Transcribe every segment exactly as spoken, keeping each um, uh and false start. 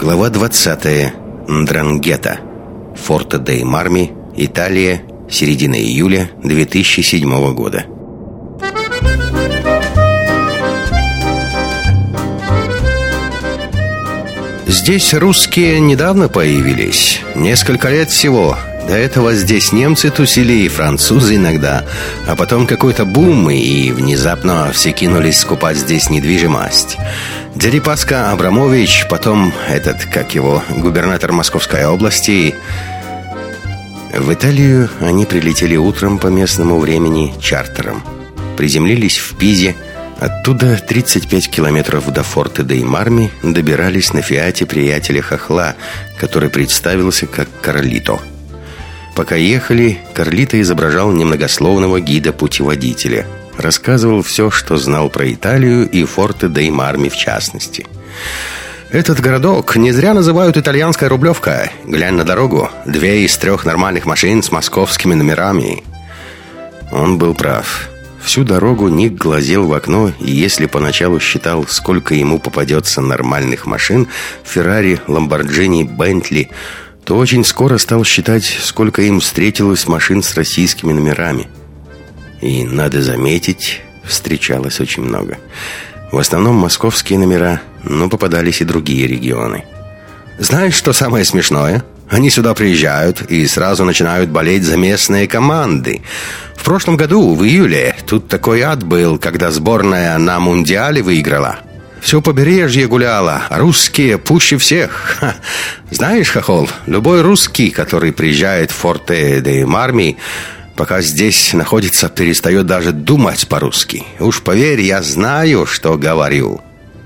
Глава двадцатая. Ндрангета. Форте дей Марми, Италия. Середина июля две тысячи седьмого года. Здесь русские недавно появились. Несколько лет всего. До этого здесь немцы тусили и французы иногда. А потом какой-то бум, и внезапно все кинулись скупать здесь недвижимость. Дерипаска Абрамович, потом этот, как его, губернатор Московской области. В Италию они прилетели утром по местному времени чартером. Приземлились в Пизе. Оттуда тридцать пять километров до форте дей Марми добирались на фиате приятеля Хохла, который представился как Карлито. Пока ехали, Карлито изображал немногословного гида-путеводителя. Рассказывал все, что знал про Италию и форте дей Марми в частности. Этот городок не зря называют итальянской Рублевкой. Глянь на дорогу. Две из трех нормальных машин с московскими номерами. Он был прав. Всю дорогу Ник глазел в окно, и если поначалу считал, сколько ему попадется нормальных машин, Феррари, Ламборджини, Бентли, то очень скоро стал считать, сколько им встретилось машин с российскими номерами. И, надо заметить, встречалось очень много. В основном московские номера, но попадались и другие регионы. Знаешь, что самое смешное? Они сюда приезжают и сразу начинают болеть за местные команды. В прошлом году, в июле, тут такой ад был, когда сборная на Мундиале выиграла. Все побережье гуляло, а русские пуще всех. Ха. Знаешь, Хохол, любой русский, который приезжает в форте дей Марми, пока здесь находится, перестает даже думать по-русски. Уж поверь, я знаю, что говорю.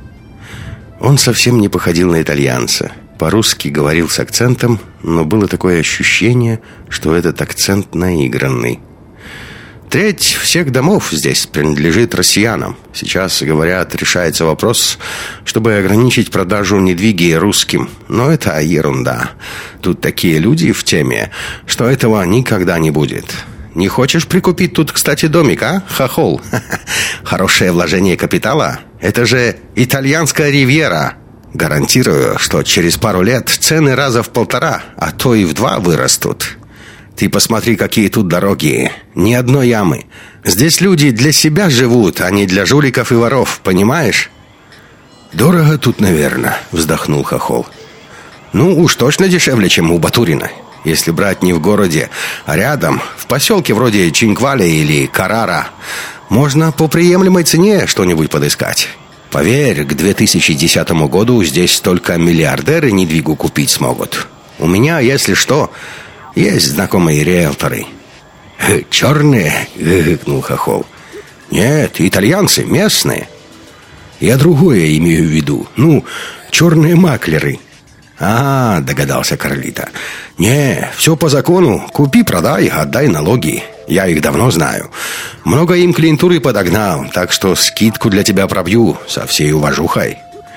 Он совсем не походил на итальянца. По-русски говорил с акцентом, но было такое ощущение, что этот акцент наигранный. Треть всех домов здесь принадлежит россиянам. Сейчас, говорят, решается вопрос, чтобы ограничить продажу недвиги русским. Но это ерунда. Тут такие люди в теме, что этого никогда не будет. Не хочешь прикупить тут, кстати, домик, а, Хохол? Хорошее вложение капитала. Это же итальянская ривьера. Гарантирую, что через пару лет цены раза в полтора, а то и в два вырастут. Ты посмотри, какие тут дороги. Ни одной ямы. Здесь люди для себя живут, а не для жуликов и воров, понимаешь? Дорого тут, наверное, вздохнул Хохол. Ну, уж точно дешевле, чем у Батурина. Если брать не в городе, а рядом, в поселке вроде Чинкваля или Карара, можно по приемлемой цене что-нибудь подыскать. Поверь, к две тысячи десятому году здесь только миллиардеры недвигу купить смогут. У меня, если что, есть знакомые риэлторы. Черные? Гыкнул Хохол. Нет, итальянцы, местные. Я другое имею в виду. Ну, черные маклеры. А, догадался Карлито. Не, все по закону. Купи, продай, отдай налоги. Я их давно знаю. Много им клиентуры подогнал, так что скидку для тебя пробью со всей уважухой.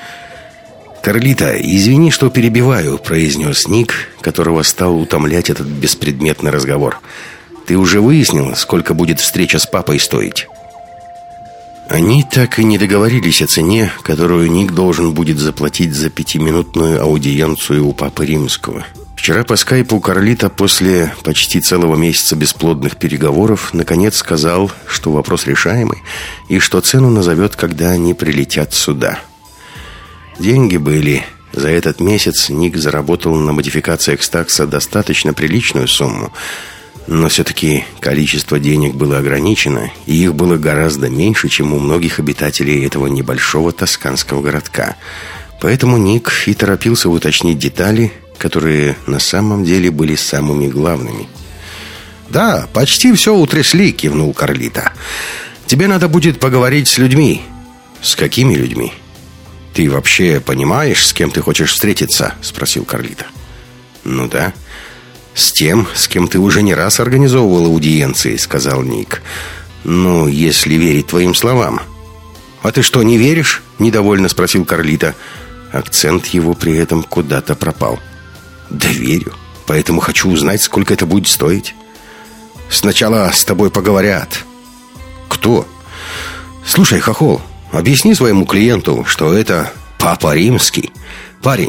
Карлито, извини, что перебиваю, произнес Ник, которого стал утомлять этот беспредметный разговор. Ты уже выяснил, сколько будет встреча с папой стоить? Они так и не договорились о цене, которую Ник должен будет заплатить за пятиминутную аудиенцию у Папы Римского. Вчера по скайпу Карлито после почти целого месяца бесплодных переговоров наконец сказал, что вопрос решаемый и что цену назовет, когда они прилетят сюда. Деньги были. За этот месяц Ник заработал на модификациях Стакса достаточно приличную сумму. Но все-таки количество денег было ограничено, и их было гораздо меньше, чем у многих обитателей этого небольшого тосканского городка. Поэтому Ник и торопился уточнить детали, которые на самом деле были самыми главными. «Да, почти все утрясли», — кивнул Карлито. «Тебе надо будет поговорить с людьми». «С какими людьми?» «Ты вообще понимаешь, с кем ты хочешь встретиться?» — спросил Карлито. «Ну да. С тем, с кем ты уже не раз организовывал аудиенции», — сказал Ник. «Ну, если верить твоим словам». «А ты что, не веришь?» — недовольно спросил Карлито. Акцент его при этом куда-то пропал. «Да верю. Поэтому хочу узнать, сколько это будет стоить». «Сначала с тобой поговорят». «Кто?» «Слушай, Хохол, объясни своему клиенту, что это Папа Римский. Парень,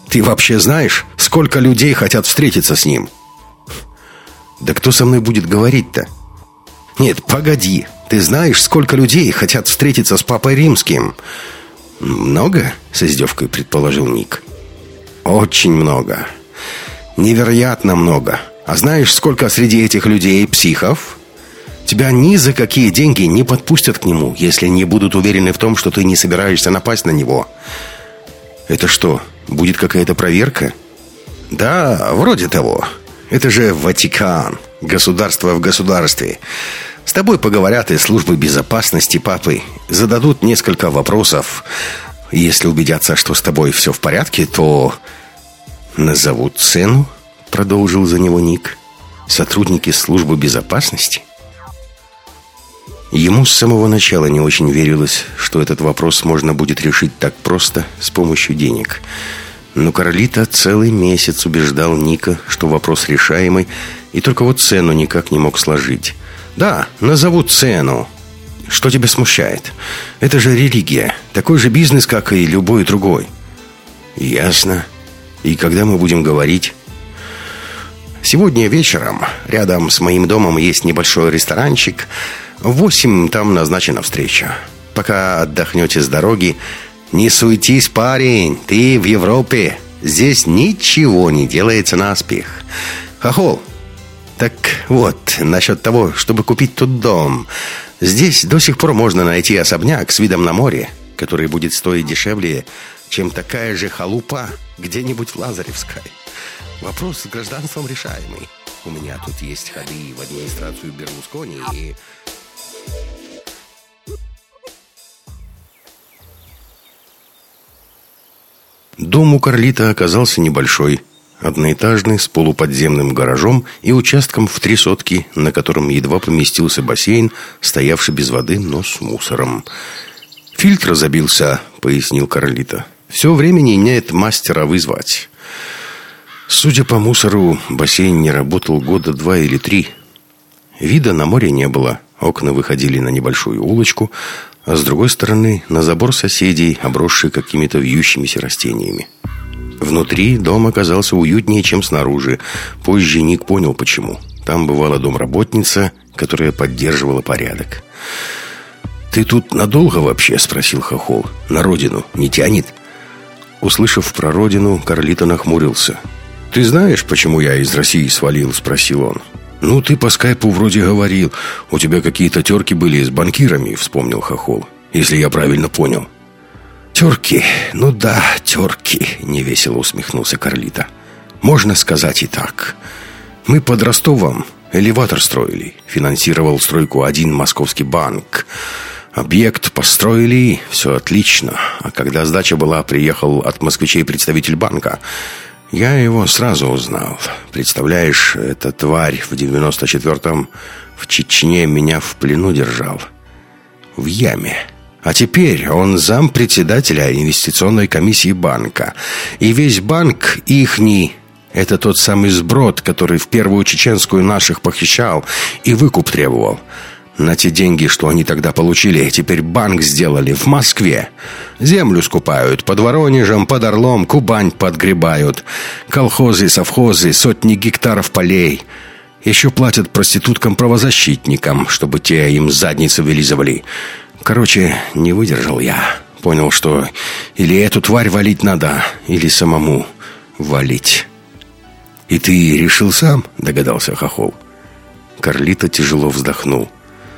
Ты вообще знаешь, сколько людей хотят встретиться с ним? Да кто со мной будет говорить-то? Нет, погоди. Ты знаешь, сколько людей хотят встретиться с Папой Римским? Много? С издевкой предположил Ник. Очень много. Невероятно много. А знаешь, сколько среди этих людей психов? Тебя ни за какие деньги не подпустят к нему, если не будут уверены в том, что ты не собираешься напасть на него. Это что, будет какая-то проверка? Да, вроде того. Это же Ватикан. Государство в государстве. С тобой поговорят из службы безопасности папы. Зададут несколько вопросов. Если убедятся, что с тобой все в порядке, то назовут цену, продолжил за него Ник. Сотрудники службы безопасности? Ему с самого начала не очень верилось, что этот вопрос можно будет решить так просто, с помощью денег. Но Карлито целый месяц убеждал Ника, что вопрос решаемый, и только вот цену никак не мог сложить. Да, назовут цену. Что тебя смущает? Это же религия, такой же бизнес, как и любой другой. Ясно. И когда мы будем говорить? Сегодня вечером рядом с моим домом есть небольшой ресторанчик. В восемь там назначена встреча. Пока отдохнете с дороги, не суетись, парень, ты в Европе. Здесь ничего не делается наспех. Хохол, так вот, насчет того, чтобы купить тут дом. Здесь до сих пор можно найти особняк с видом на море, который будет стоить дешевле, чем такая же халупа где-нибудь в Лазаревской. Вопрос с гражданством решаемый. У меня тут есть ходы в администрацию Берлускони и... Дом у Карлито оказался небольшой, одноэтажный, с полуподземным гаражом и участком в три сотки, на котором едва поместился бассейн, стоявший без воды, но с мусором. «Фильтр забился», — пояснил Карлито. «Все времени нет мастера вызвать». Судя по мусору, бассейн не работал года два или три. Вида на море не было. Окна выходили на небольшую улочку, а с другой стороны на забор соседей, обросший какими-то вьющимися растениями. Внутри дом оказался уютнее, чем снаружи. Позже Ник понял, почему. Там бывала домработница, которая поддерживала порядок. «Ты тут надолго вообще?» — спросил Хохол. «На родину не тянет?» Услышав про родину, Карлито нахмурился. «Ты знаешь, почему я из России свалил?» — спросил он. «Ну, ты по скайпу вроде говорил. У тебя какие-то терки были с банкирами», — вспомнил Хохол. «Если я правильно понял». «Терки? Ну да, терки», — невесело усмехнулся Карлито. «Можно сказать и так. Мы под Ростовом элеватор строили. Финансировал стройку один московский банк. Объект построили, все отлично. А когда сдача была, приехал от москвичей представитель банка. Я его сразу узнал. Представляешь, эта тварь в девяносто четвёртом в Чечне меня в плену держал. В яме. А теперь он зампредседателя инвестиционной комиссии банка. И весь банк ихний. Это тот самый сброд, который в первую чеченскую наших похищал и выкуп требовал. На те деньги, что они тогда получили, теперь банк сделали в Москве. Землю скупают под Воронежем, под Орлом, Кубань подгребают. Колхозы, совхозы, сотни гектаров полей. Еще платят проституткам-правозащитникам, чтобы те им задницы вылизывали. Короче, не выдержал я. Понял, что или эту тварь валить надо, или самому валить. «И ты решил сам?» — догадался Хохол. Карлито тяжело вздохнул.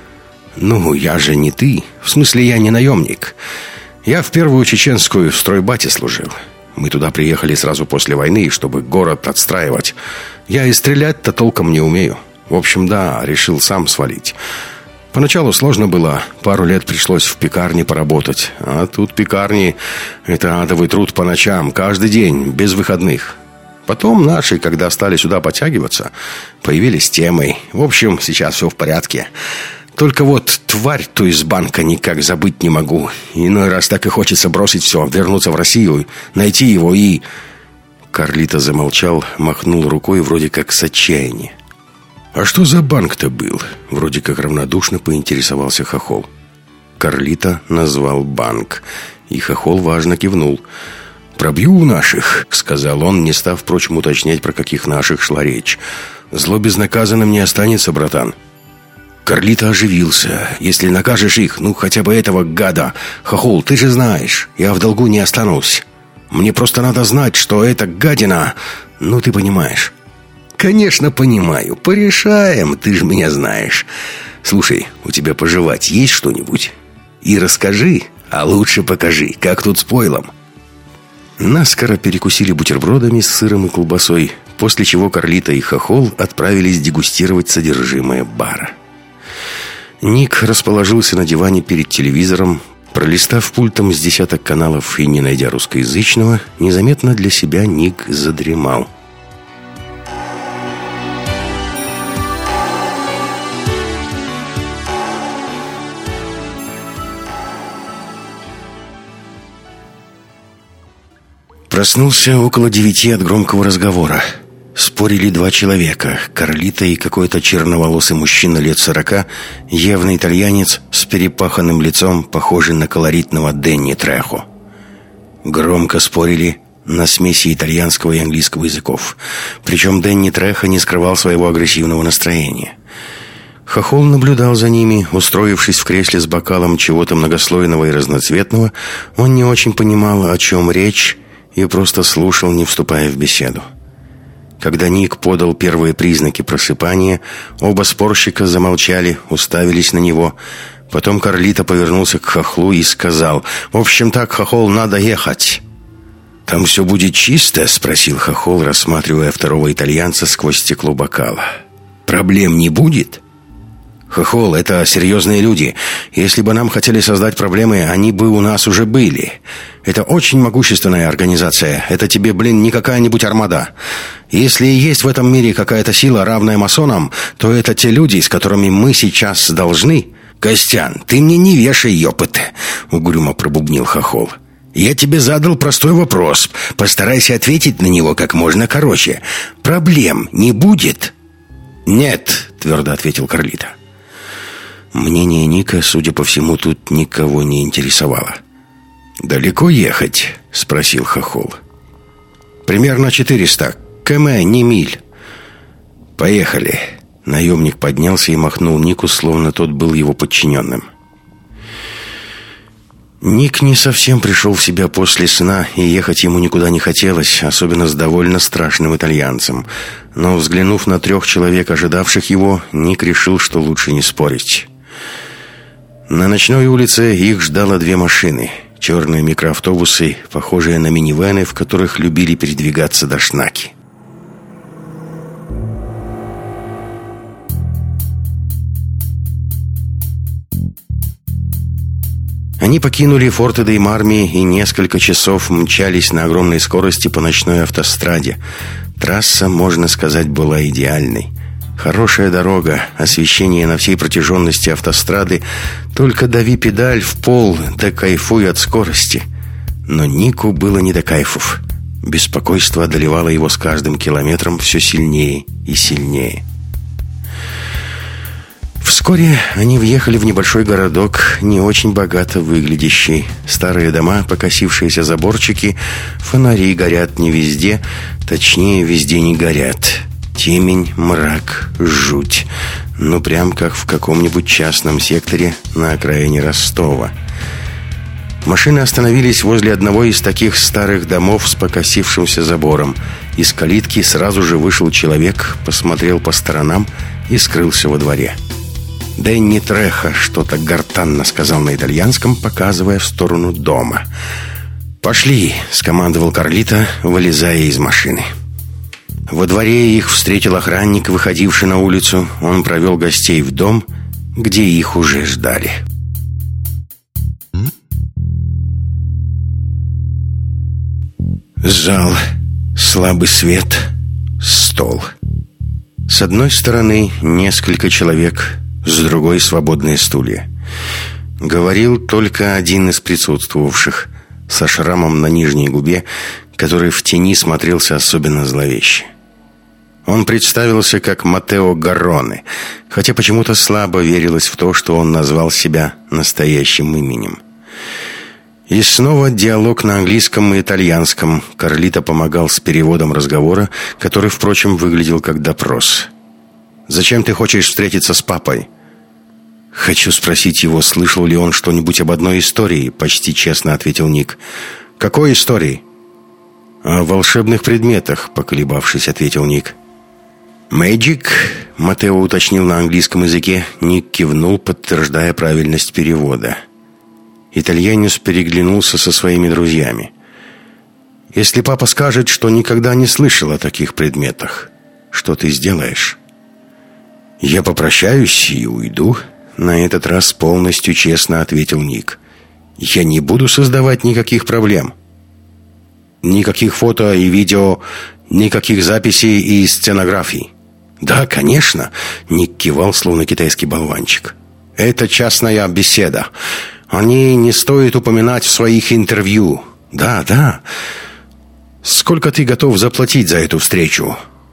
«Ну, я же не ты. В смысле, я не наемник. Я в первую чеченскую в стройбате служил. Мы туда приехали сразу после войны, чтобы город отстраивать. Я и стрелять-то толком не умею. В общем, да, решил сам свалить. Поначалу сложно было. Пару лет пришлось в пекарне поработать. А тут пекарни — это адовый труд по ночам, каждый день, без выходных. Потом наши, когда стали сюда подтягиваться, появились темой. В общем, сейчас все в порядке. Только вот тварь ту из банка никак забыть не могу. Иной раз так и хочется бросить все, вернуться в Россию, найти его и...» Карлито замолчал, махнул рукой вроде как с отчаяния. «А что за банк-то был?» Вроде как равнодушно поинтересовался Хохол. Карлито назвал банк, и Хохол важно кивнул. «Пробью наших», — сказал он, не став, впрочем, уточнять, про каких наших шла речь. «Зло безнаказанным не останется, братан». Карлито оживился. «Если накажешь их, ну хотя бы этого гада. Хохол, ты же знаешь, я в долгу не останусь. Мне просто надо знать, что эта гадина... Ну, ты понимаешь». «Конечно, понимаю. Порешаем, ты же меня знаешь. Слушай, у тебя пожевать есть что-нибудь? И расскажи, а лучше покажи, как тут с пойлом». Наскоро перекусили бутербродами с сыром и колбасой, после чего Карлито и Хохол отправились дегустировать содержимое бара. Ник расположился на диване перед телевизором, пролистав пультом с десяток каналов и не найдя русскоязычного, незаметно для себя Ник задремал. Проснулся около девяти от громкого разговора. Спорили два человека: Карлито и какой-то черноволосый мужчина лет сорока, явный итальянец с перепаханным лицом, похожий на колоритного Дэнни Трехо. Громко спорили на смеси итальянского и английского языков. Причем Дэнни Трехо не скрывал своего агрессивного настроения. Хохол наблюдал за ними, устроившись в кресле с бокалом чего-то многослойного и разноцветного. Он не очень понимал, о чем речь, и просто слушал, не вступая в беседу. Когда Ник подал первые признаки просыпания, оба спорщика замолчали, уставились на него. Потом Карлито повернулся к Хохлу и сказал: «В общем так, Хохол, надо ехать». «Там все будет чисто?» — спросил Хохол, рассматривая второго итальянца сквозь стекло бокала. «Проблем не будет?» «Хохол, это серьезные люди. Если бы нам хотели создать проблемы, они бы у нас уже были. Это очень могущественная организация. Это тебе, блин, не какая-нибудь армада. Если и есть в этом мире какая-то сила, равная масонам, то это те люди, с которыми мы сейчас должны...» «Костян, ты мне не вешай ёпыты», — угрюмо пробубнил Хохол. «Я тебе задал простой вопрос. Постарайся ответить на него как можно короче. Проблем не будет?» «Нет», — твердо ответил Карлито. Мнение Ника, судя по всему, тут никого не интересовало. «Далеко ехать?» — спросил Хохол. «Примерно четыреста. км, не миль». «Поехали». Наемник поднялся и махнул Нику, словно тот был его подчиненным. Ник не совсем пришел в себя после сна, и ехать ему никуда не хотелось, особенно с довольно страшным итальянцем. Но, взглянув на трех человек, ожидавших его, Ник решил, что лучше не спорить. На ночной улице их ждало две машины. Черные микроавтобусы, похожие на минивэны, в которых любили передвигаться дашнаки. Они покинули Форте-дей-Марми и несколько часов мчались на огромной скорости по ночной автостраде. Трасса, можно сказать, была идеальной. Хорошая дорога, освещение на всей протяженности автострады. Только дави педаль в пол, да кайфуй от скорости. Но Нику было не до кайфов. Беспокойство одолевало его с каждым километром все сильнее и сильнее. Вскоре они въехали в небольшой городок, не очень богато выглядящий. Старые дома, покосившиеся заборчики, фонари горят не везде, точнее, везде не горят. Темень, мрак, жуть. Ну, прям как в каком-нибудь частном секторе на окраине Ростова. Машины остановились возле одного из таких старых домов с покосившимся забором. Из калитки сразу же вышел человек, посмотрел по сторонам и скрылся во дворе. Дэнни Трехо что-то гортанно сказал на итальянском, показывая в сторону дома. «Пошли», — скомандовал Карлито, вылезая из машины. Во дворе их встретил охранник, выходивший на улицу. Он провел гостей в дом, где их уже ждали. Зал, слабый свет, стол. С одной стороны несколько человек, с другой свободные стулья. Говорил только один из присутствовавших, со шрамом на нижней губе, который в тени смотрелся особенно зловеще. Он представился как Матео Гарроне, хотя почему-то слабо верилось в то, что он назвал себя настоящим именем. И снова диалог на английском и итальянском. Карлито помогал с переводом разговора, который, впрочем, выглядел как допрос. «Зачем ты хочешь встретиться с папой?» «Хочу спросить его, слышал ли он что-нибудь об одной истории», — почти честно ответил Ник. «Какой истории?» «О волшебных предметах», — поколебавшись, ответил Ник. «Мэджик», — Матео уточнил на английском языке. Ник кивнул, подтверждая правильность перевода. Итальянец переглянулся со своими друзьями. «Если папа скажет, что никогда не слышал о таких предметах, что ты сделаешь?» «Я попрощаюсь и уйду», — на этот раз полностью честно ответил Ник. «Я не буду создавать никаких проблем. Никаких фото и видео, никаких записей и сценографий». «Да, конечно», — Ник кивал, словно китайский болванчик. «Это частная беседа. Они не стоит упоминать в своих интервью». «Да, да. Сколько ты готов заплатить за эту встречу?»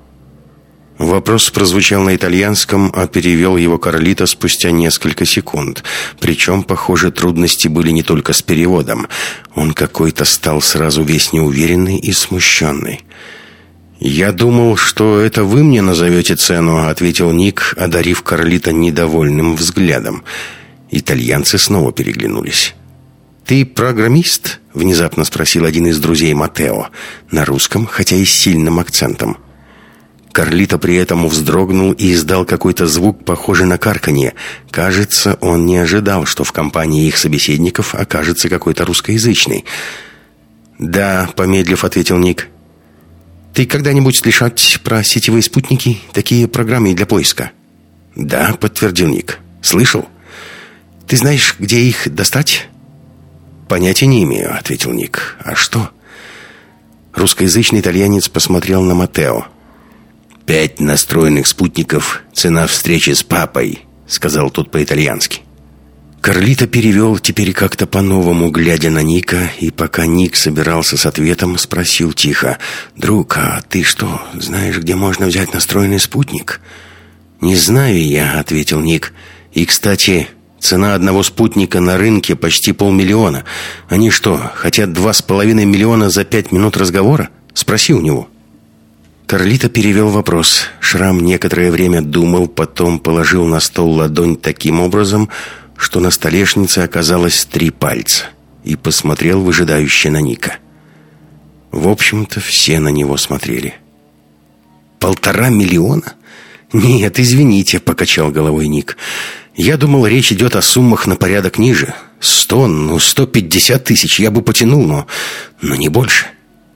Вопрос прозвучал на итальянском, а перевел его Карлито спустя несколько секунд. Причем, похоже, трудности были не только с переводом. Он какой-то стал сразу весь неуверенный и смущенный. «Я думал, что это вы мне назовете цену», — ответил Ник, одарив Карлито недовольным взглядом. Итальянцы снова переглянулись. «Ты программист?» — внезапно спросил один из друзей Матео. На русском, хотя и с сильным акцентом. Карлито при этом вздрогнул и издал какой-то звук, похожий на карканье. Кажется, он не ожидал, что в компании их собеседников окажется какой-то русскоязычный. «Да», — помедлив, ответил Ник. «Ты когда-нибудь слышал про сетевые спутники, такие программы для поиска?» «Да», — подтвердил Ник. «Слышал?» «Ты знаешь, где их достать?» «Понятия не имею», — ответил Ник. «А что?» Русскоязычный итальянец посмотрел на Матео. «Пять настроенных спутников, цена встречи с папой», — сказал тот по-итальянски. Карлито перевел теперь как-то по-новому, глядя на Ника, и пока Ник собирался с ответом, спросил тихо: «Друг, а ты что, знаешь, где можно взять настроенный спутник?» «Не знаю я», — ответил Ник. «И, кстати, цена одного спутника на рынке почти полмиллиона. Они что, хотят два с половиной миллиона за пять минут разговора? Спроси у него». Карлито перевел вопрос. Шрам некоторое время думал, потом положил на стол ладонь таким образом, что на столешнице оказалось три пальца, и посмотрел выжидающе на Ника. В общем-то, все на него смотрели. «Полтора миллиона? Нет, извините», — покачал головой Ник. «Я думал, речь идет о суммах на порядок ниже. Сто, ну, сто пятьдесят тысяч я бы потянул, но, но не больше».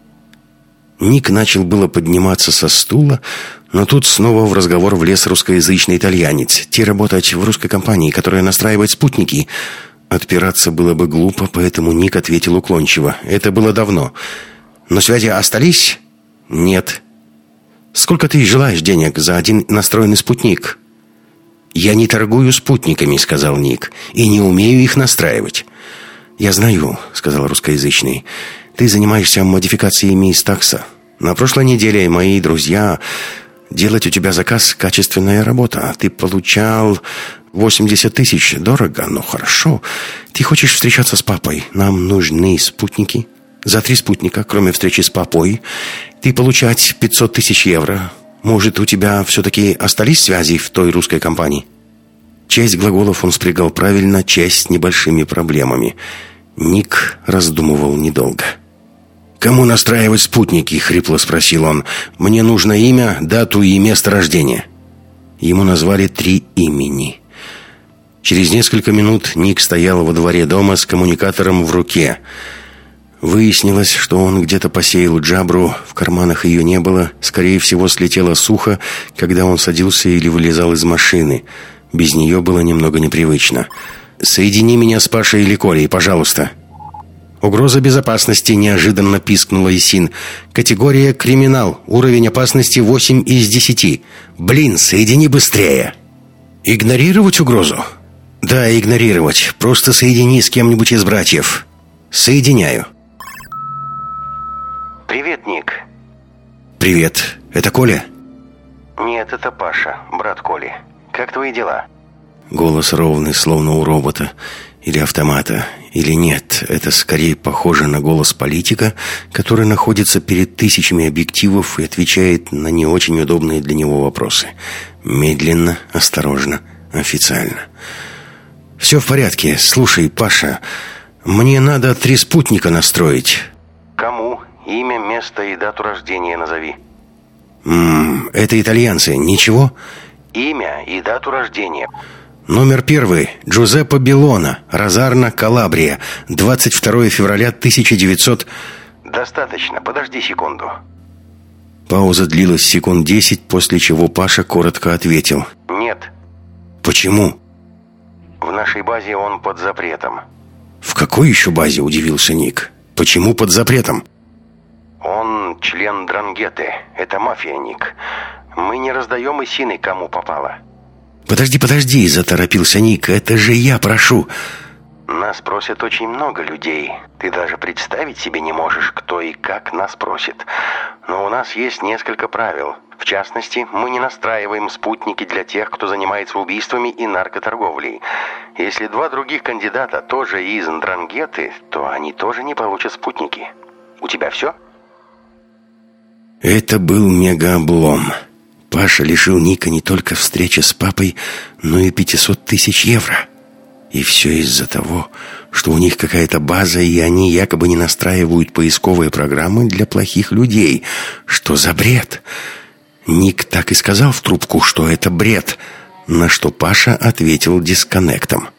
Ник начал было подниматься со стула, но тут снова в разговор влез русскоязычный итальянец. Те работать в русской компании, которая настраивает спутники. Отпираться было бы глупо, поэтому Ник ответил уклончиво. «Это было давно. Но связи остались?» «Нет». «Сколько ты желаешь денег за один настроенный спутник?» «Я не торгую спутниками», — сказал Ник, — «и не умею их настраивать». «Я знаю», — сказал русскоязычный. «Ты занимаешься модификациями из такса. На прошлой неделе мои друзья... Делать у тебя заказ — качественная работа. Ты получал восемьдесят тысяч. Дорого, но хорошо. Ты хочешь встречаться с папой? Нам нужны спутники. За три спутника, кроме встречи с папой, ты получать пятьсот тысяч евро. Может, у тебя все-таки остались связи в той русской компании?» Часть глаголов он спрягал правильно, часть с небольшими проблемами. Ник раздумывал недолго. «Кому настраивать спутники?» — хрипло спросил он. «Мне нужно имя, дату и место рождения». Ему назвали три имени. Через несколько минут Ник стоял во дворе дома с коммуникатором в руке. Выяснилось, что он где-то посеял джабру, в карманах ее не было, скорее всего, слетела сухо, когда он садился или вылезал из машины. Без нее было немного непривычно. «Соедини меня с Пашей или Колей, пожалуйста». «Угроза безопасности», — неожиданно пискнула Исин. «Категория «Криминал». Уровень опасности восемь из десяти. Блин, соедини быстрее». «Игнорировать угрозу?» «Да, игнорировать. Просто соедини с кем-нибудь из братьев». «Соединяю». «Привет, Ник». «Привет. Это Коля?» «Нет, это Паша, брат Коли. Как твои дела?» Голос ровный, словно у робота или автомата. Или нет, это скорее похоже на голос политика, который находится перед тысячами объективов и отвечает на не очень удобные для него вопросы. Медленно, осторожно, официально. «Все в порядке. Слушай, Паша, мне надо три спутника настроить». «Кому? Имя, место и дату рождения назови». М-м, это итальянцы. Ничего?» «Имя и дату рождения». Номер первый. Джузеппе Беллона, Розарно, Калабрия. двадцать второе февраля тысяча девятьсот... «Достаточно. Подожди секунду». Пауза длилась секунд десять, после чего Паша коротко ответил. «Нет». «Почему?» «В нашей базе он под запретом». «В какой еще базе?» – удивился Ник. «Почему под запретом?» «Он член Дрангеты. Это мафия, Ник. Мы не раздаем ИСИНы, кому попало». «Подожди, подожди», – заторопился Ник. «Это же я прошу». «Нас просят очень много людей. Ты даже представить себе не можешь, кто и как нас просит. Но у нас есть несколько правил. В частности, мы не настраиваем спутники для тех, кто занимается убийствами и наркоторговлей. Если два других кандидата тоже из Ндрангеты, то они тоже не получат спутники. У тебя все?» Это был мегаоблом. Паша лишил Ника не только встречи с папой, но и пятьсот тысяч евро. И все из-за того, что у них какая-то база, и они якобы не настраивают поисковые программы для плохих людей. Что за бред? Ник так и сказал в трубку, что это бред, на что Паша ответил дисконнектом.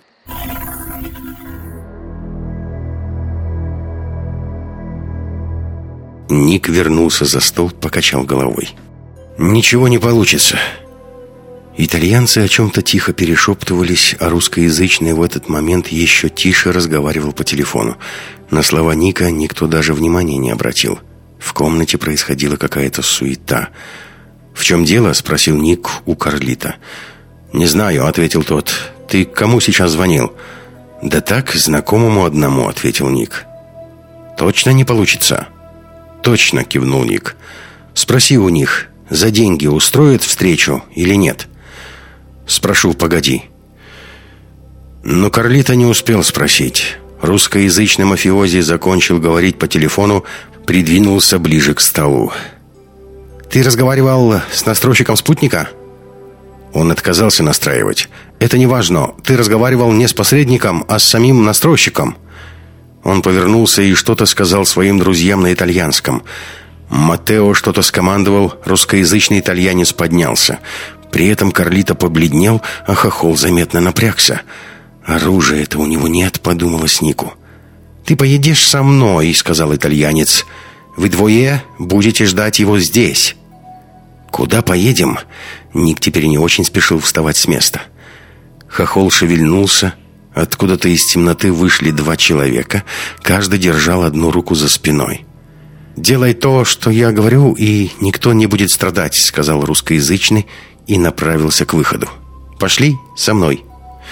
Ник вернулся за стол, покачал головой. «Ничего не получится». Итальянцы о чем-то тихо перешептывались, а русскоязычный в этот момент еще тише разговаривал по телефону. На слова Ника никто даже внимания не обратил. В комнате происходила какая-то суета. «В чем дело?» – спросил Ник у Карлита. «Не знаю», – ответил тот. «Ты кому сейчас звонил?» «Да так, знакомому одному», – ответил Ник. «Точно не получится?» «Точно», – кивнул Ник. «Спроси у них, за деньги устроят встречу или нет?» «Спрошу, погоди». Но Карлито не успел спросить. Русскоязычный мафиози закончил говорить по телефону, придвинулся ближе к столу. «Ты разговаривал с настройщиком спутника?» Он отказался настраивать. «Это не важно. Ты разговаривал не с посредником, а с самим настройщиком». Он повернулся и что-то сказал своим друзьям на итальянском. Матео что-то скомандовал, русскоязычный итальянец поднялся. При этом Карлито побледнел, а Хохол заметно напрягся. «Оружия-то у него нет», — подумалось Нику. «Ты поедешь со мной», — сказал итальянец. «Вы двое будете ждать его здесь». «Куда поедем?» Ник теперь не очень спешил вставать с места. Хохол шевельнулся. Откуда-то из темноты вышли два человека. Каждый держал одну руку за спиной. «Делай то, что я говорю, и никто не будет страдать», — сказал русскоязычный и направился к выходу. «Пошли со мной».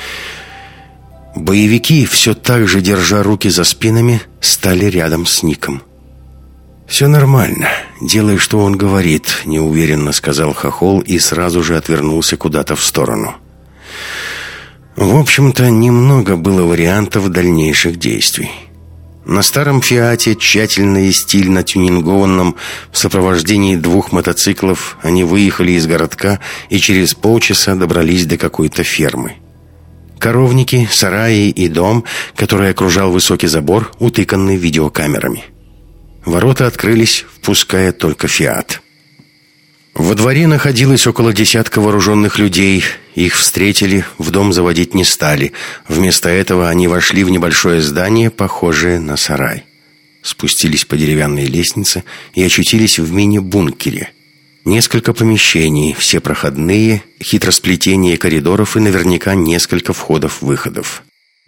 Боевики, все так же держа руки за спинами, стали рядом с Ником. «Все нормально. Делай, что он говорит», — неуверенно сказал Хохол и сразу же отвернулся куда-то в сторону. В общем-то, немного было вариантов дальнейших действий. На старом «Фиате», тщательно и стильно тюнингованном, в сопровождении двух мотоциклов, они выехали из городка и через полчаса добрались до какой-то фермы. Коровники, сараи и дом, который окружал высокий забор, утыканный видеокамерами. Ворота открылись, впуская только «Фиат». Во дворе находилось около десятка вооруженных людей. Их встретили, в дом заводить не стали. Вместо этого они вошли в небольшое здание, похожее на сарай. Спустились по деревянной лестнице и очутились в мини-бункере. Несколько помещений, все проходные, хитросплетение коридоров и наверняка несколько входов-выходов.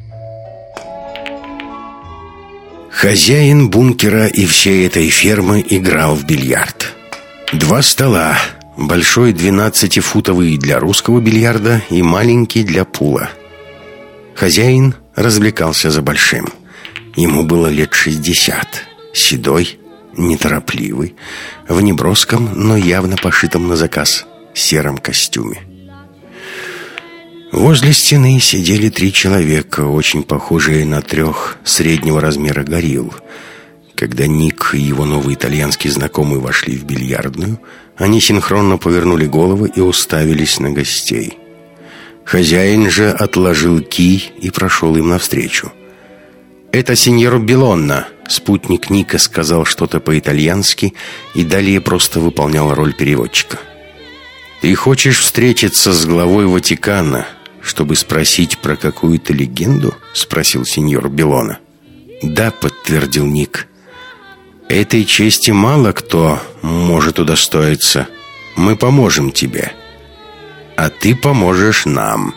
Хозяин бункера и всей этой фермы играл в бильярд. Два стола, большой двенадцатифутовый для русского бильярда и маленький для пула. Хозяин развлекался за большим. Ему было лет шестьдесят, седой, неторопливый, в неброском, но явно пошитом на заказ сером костюме. Возле стены сидели три человека, очень похожие на трех среднего размера горилл. Когда Ник и его новый итальянский знакомый вошли в бильярдную, они синхронно повернули головы и уставились на гостей. Хозяин же отложил кий и прошел им навстречу. «Это сеньор Белонна», — спутник Ника сказал что-то по-итальянски и далее просто выполнял роль переводчика. «Ты хочешь встретиться с главой Ватикана, чтобы спросить про какую-то легенду?» — спросил сеньор Белонна. «Да», — подтвердил Ник. «Этой чести мало кто может удостоиться. Мы поможем тебе, а ты поможешь нам».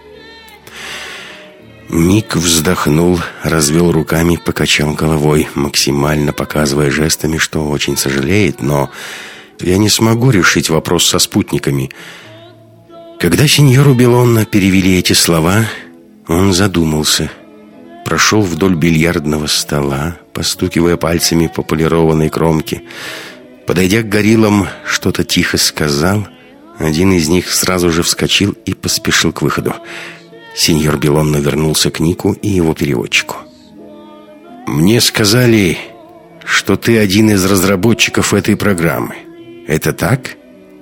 Ник вздохнул, развел руками, покачал головой, максимально показывая жестами, что очень сожалеет, но я не смогу решить вопрос со спутниками. Когда сеньору Белонна перевели эти слова, он задумался. Прошел вдоль бильярдного стола, постукивая пальцами по полированной кромке. Подойдя к гориллам, что-то тихо сказал. Один из них сразу же вскочил и поспешил к выходу. Сеньор Белонна вернулся к Нику и его переводчику. «Мне сказали, что ты один из разработчиков этой программы. Это так?»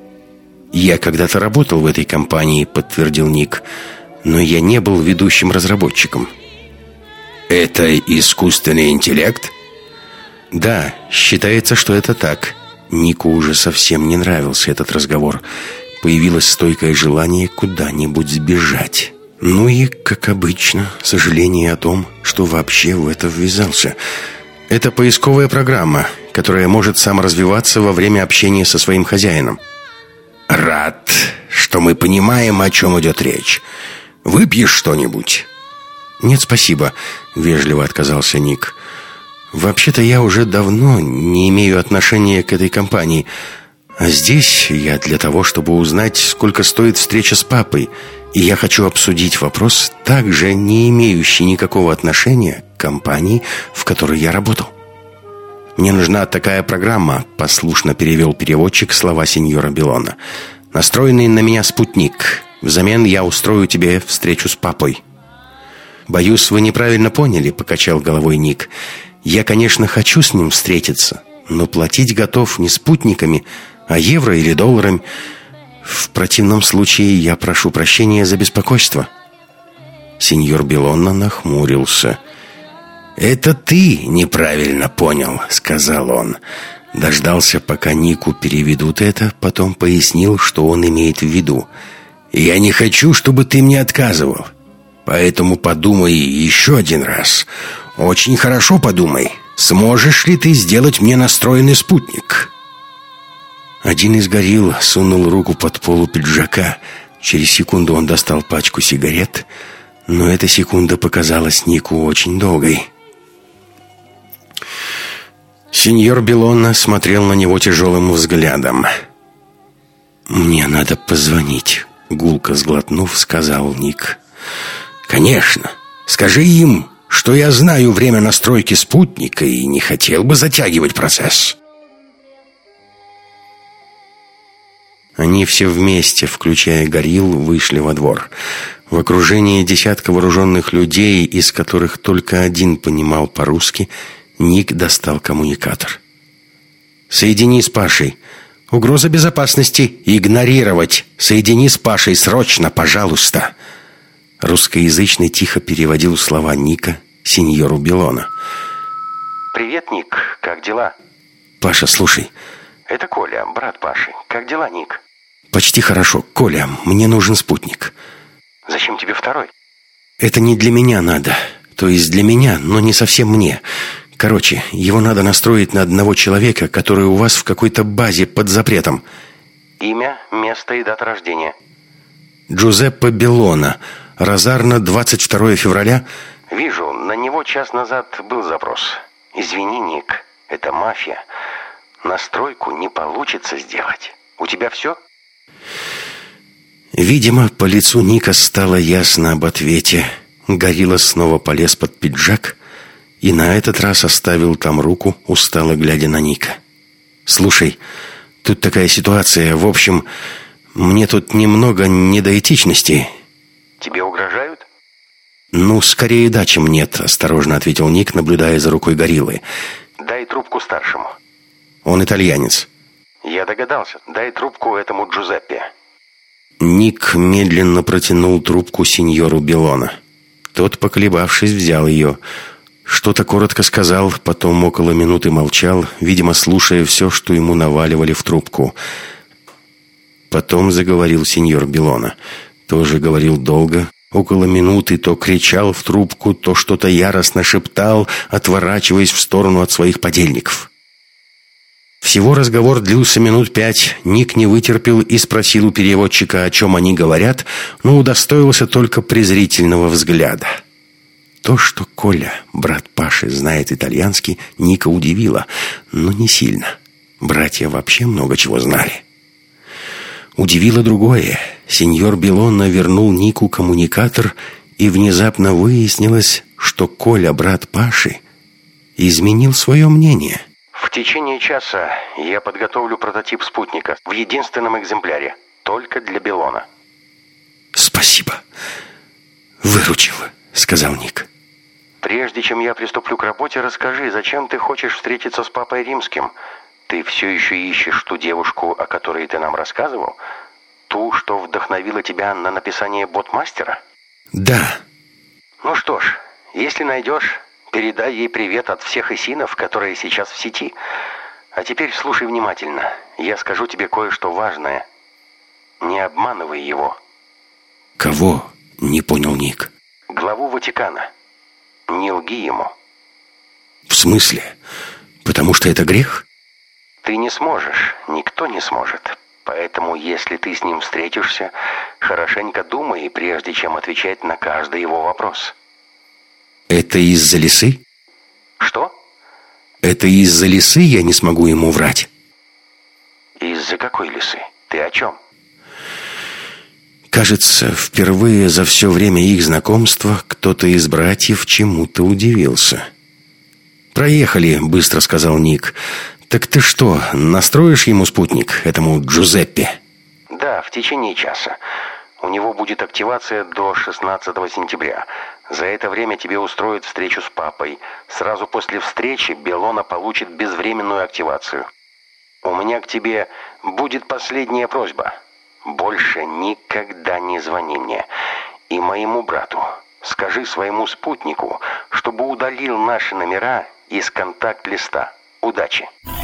«Я когда-то работал в этой компании», — подтвердил Ник, «но я не был ведущим разработчиком». «Это искусственный интеллект?» «Да, считается, что это так». Нику уже совсем не нравился этот разговор. Появилось стойкое желание куда-нибудь сбежать. Ну и, как обычно, сожаление о том, что вообще в это ввязался. Это поисковая программа, которая может саморазвиваться во время общения со своим хозяином. «Рад, что мы понимаем, о чем идет речь. Выпьешь что-нибудь?» «Нет, спасибо», — вежливо отказался Ник. «Вообще-то я уже давно не имею отношения к этой компании. А здесь я для того, чтобы узнать, сколько стоит встреча с папой. И я хочу обсудить вопрос, также не имеющий никакого отношения к компании, в которой я работал». «Мне нужна такая программа», — послушно перевел переводчик слова сеньора Белонна. «Настроенный на меня спутник. Взамен я устрою тебе встречу с папой». «Боюсь, вы неправильно поняли», — покачал головой Ник. «Я, конечно, хочу с ним встретиться, но платить готов не спутниками, а евро или долларами. В противном случае я прошу прощения за беспокойство». Сеньор Белонна нахмурился. «Это ты неправильно понял», — сказал он. Дождался, пока Нику переведут это, потом пояснил, что он имеет в виду. «Я не хочу, чтобы ты мне отказывал. Поэтому подумай еще один раз. Очень хорошо подумай, сможешь ли ты сделать мне настроенный спутник?» Один из горилл сунул руку под полу пиджака. Через секунду он достал пачку сигарет, но эта секунда показалась Нику очень долгой. Сеньор Белонна смотрел на него тяжелым взглядом. «Мне надо позвонить», — гулко сглотнув, сказал Ник. «Конечно. Скажи им, что я знаю время настройки спутника и не хотел бы затягивать процесс». Они все вместе, включая горилл, вышли во двор. В окружении десятка вооруженных людей, из которых только один понимал по-русски, Ник достал коммуникатор. «Соедини с Пашей. Угроза безопасности. Игнорировать. Соедини с Пашей срочно, пожалуйста». Русскоязычный тихо переводил слова Ника сеньору Белонна. «Привет, Ник. Как дела?» «Паша, слушай». «Это Коля, брат Паши. Как дела, Ник?» «Почти хорошо. Коля, мне нужен спутник». «Зачем тебе второй?» «Это не для меня надо. То есть для меня, но не совсем мне. Короче, его надо настроить на одного человека, который у вас в какой-то базе под запретом». «Имя, место и дата рождения?» «Джузеппе Белонна. Розарно, двадцать второе февраля». «Вижу, на него час назад был запрос. Извини, Ник, это мафия. Настройку не получится сделать. У тебя все?» Видимо, по лицу Ника стало ясно об ответе. Горилла снова полез под пиджак и на этот раз оставил там руку, устало глядя на Ника. «Слушай, тут такая ситуация. В общем, мне тут немного недоэтичности. Тебе угрожают? «Ну, скорее да, чем нет», — осторожно ответил Ник, наблюдая за рукой гориллы. Дай трубку старшему. Он итальянец. Я догадался. Дай трубку этому Джузеппе. Ник медленно протянул трубку сеньору Беллона. Тот, поколебавшись, взял ее. Что-то коротко сказал, потом около минуты молчал, видимо, слушая все, что ему наваливали в трубку. Потом заговорил сеньор Беллона. Тоже говорил долго, около минуты, то кричал в трубку, то что-то яростно шептал, отворачиваясь в сторону от своих подельников. Всего разговор длился минут пять. Ник не вытерпел и спросил у переводчика, о чем они говорят, но удостоился только презрительного взгляда. То, что Коля, брат Паши, знает итальянский, Ника удивило, но не сильно. Братья вообще много чего знали. Удивило другое. Сеньор Беллона вернул Нику коммуникатор, и внезапно выяснилось, что Коля, брат Паши, изменил свое мнение. В течение часа я подготовлю прототип спутника в единственном экземпляре, только для Беллона. «Спасибо. Выручил», — сказал Ник. Прежде чем я приступлю к работе, расскажи, зачем ты хочешь встретиться с папой Римским? Ты все еще ищешь ту девушку, о которой ты нам рассказывал? Ту, что вдохновила тебя на написание ботмастера? Да. Ну что ж, если найдешь, передай ей привет от всех эсинов, которые сейчас в сети. А теперь слушай внимательно. Я скажу тебе кое-что важное. Не обманывай его. Кого? Не понял Ник. Главу Ватикана. Не лги ему. В смысле? Потому что это грех? Ты не сможешь, никто не сможет. Поэтому, если ты с ним встретишься, хорошенько думай, прежде чем отвечать на каждый его вопрос. Это из-за лисы? Что? Это из-за лисы я не смогу ему врать? Из-за какой лисы? Ты о чем? Кажется, впервые за все время их знакомства кто-то из братьев чему-то удивился. «Проехали», — быстро сказал Ник. «Так ты что, настроишь ему спутник, этому Джузеппе?» «Да, в течение часа. У него будет активация до шестнадцатого сентября. За это время тебе устроят встречу с папой. Сразу после встречи Беллона получит безвременную активацию. У меня к тебе будет последняя просьба. Больше никогда не звони мне. И моему брату. Скажи своему спутнику, чтобы удалил наши номера из контакт-листа. Удачи!»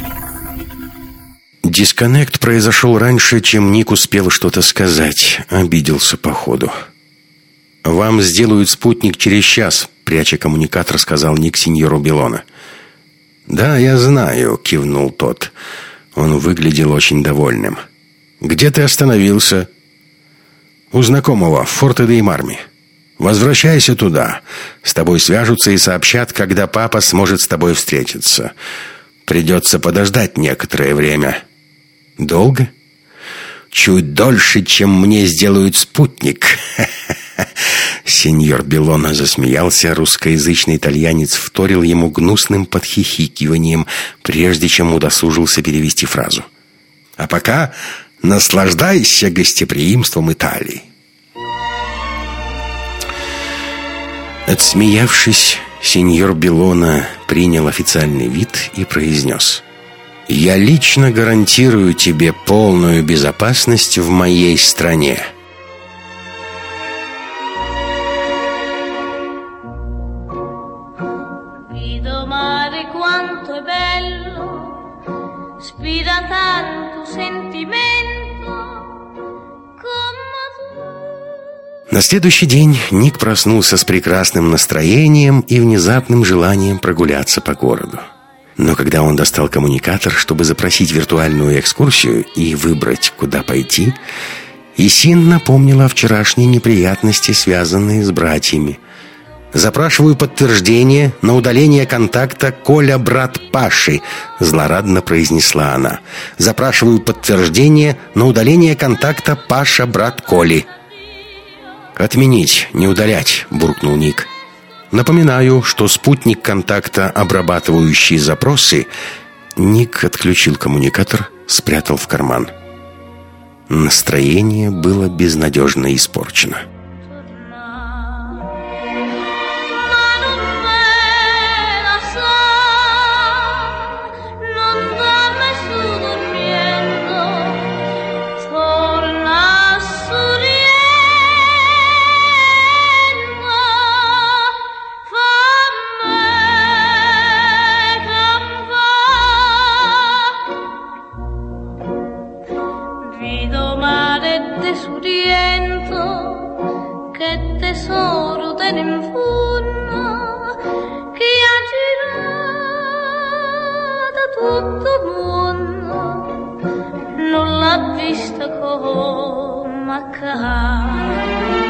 Дисконнект произошел раньше, чем Ник успел что-то сказать. Обиделся походу. «Вам сделают спутник через час», — пряча коммуникатор, сказал Ник сеньору Беллона. «Да, я знаю», — кивнул тот. Он выглядел очень довольным. «Где ты остановился?» «У знакомого, в Форте-де-Марми. Возвращайся туда. С тобой свяжутся и сообщат, когда папа сможет с тобой встретиться. Придется подождать некоторое время». «Долго?» «Чуть дольше, чем мне сделают спутник». Сеньор Беллона засмеялся, русскоязычный итальянец вторил ему гнусным подхихикиванием, прежде чем удосужился перевести фразу. «А пока наслаждайся гостеприимством Италии». Отсмеявшись, сеньор Беллона принял официальный вид и произнес: «Я лично гарантирую тебе полную безопасность в моей стране». На следующий день Ник проснулся с прекрасным настроением и внезапным желанием прогуляться по городу. Но когда он достал коммуникатор, чтобы запросить виртуальную экскурсию и выбрать, куда пойти, Исин напомнила о вчерашней неприятности, связанной с братьями. «Запрашиваю подтверждение на удаление контакта Коля, брат Паши», — злорадно произнесла она. «Запрашиваю подтверждение на удаление контакта Паша, брат Коли». «Отменить, не удалять», — буркнул Ник. «Напоминаю, что спутник контакта, обрабатывающий запросы...» Ник отключил коммуникатор, спрятал в карман. Настроение было безнадежно испорчено. tesoro dell'inforno che ha girato tutto il mondo, non l'ha vista come accade.